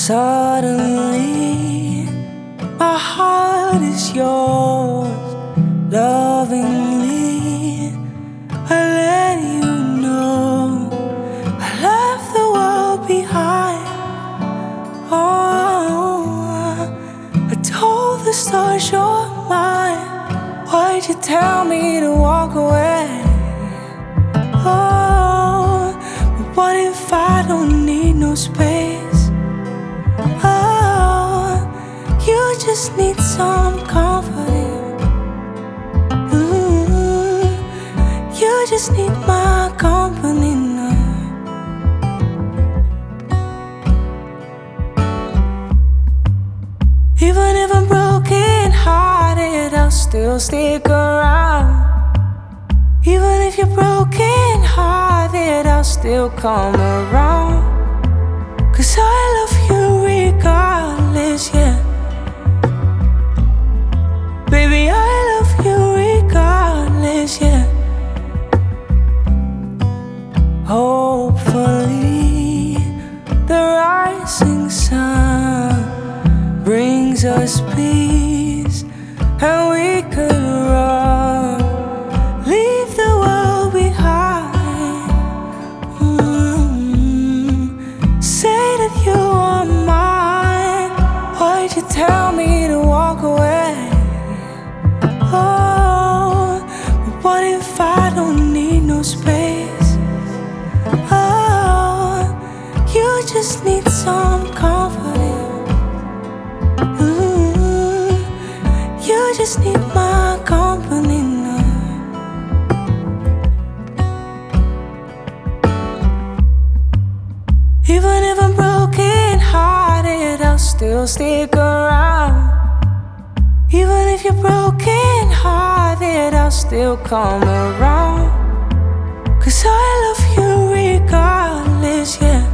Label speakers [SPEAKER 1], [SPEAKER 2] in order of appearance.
[SPEAKER 1] Suddenly, my heart is yours. Lovingly, I let you know I left the world behind. Oh, I told the stars you're mine. Why'd you tell me to walk away? Oh, but what if I don't need no space? Oh, you just need some comforting. You just need my company now. Even if I'm broken hearted, I'll still stick around. Even if you're broken hearted, I'll still come around. 'Cause I love you regardless, yeah. Baby, I love you regardless, yeah. Hopefully, the rising sun brings us peace, and we could run, leave the world behind. Say that you are mine. Why'd you tell me to walk away? Oh, but what if I don't need no space? Oh, you just need some comforting. You just need my company now. Even if I'm broken hearted, I'll still stick around. Even if you're broken hearted, I'll still come around. 'Cause I love you regardless, yeah.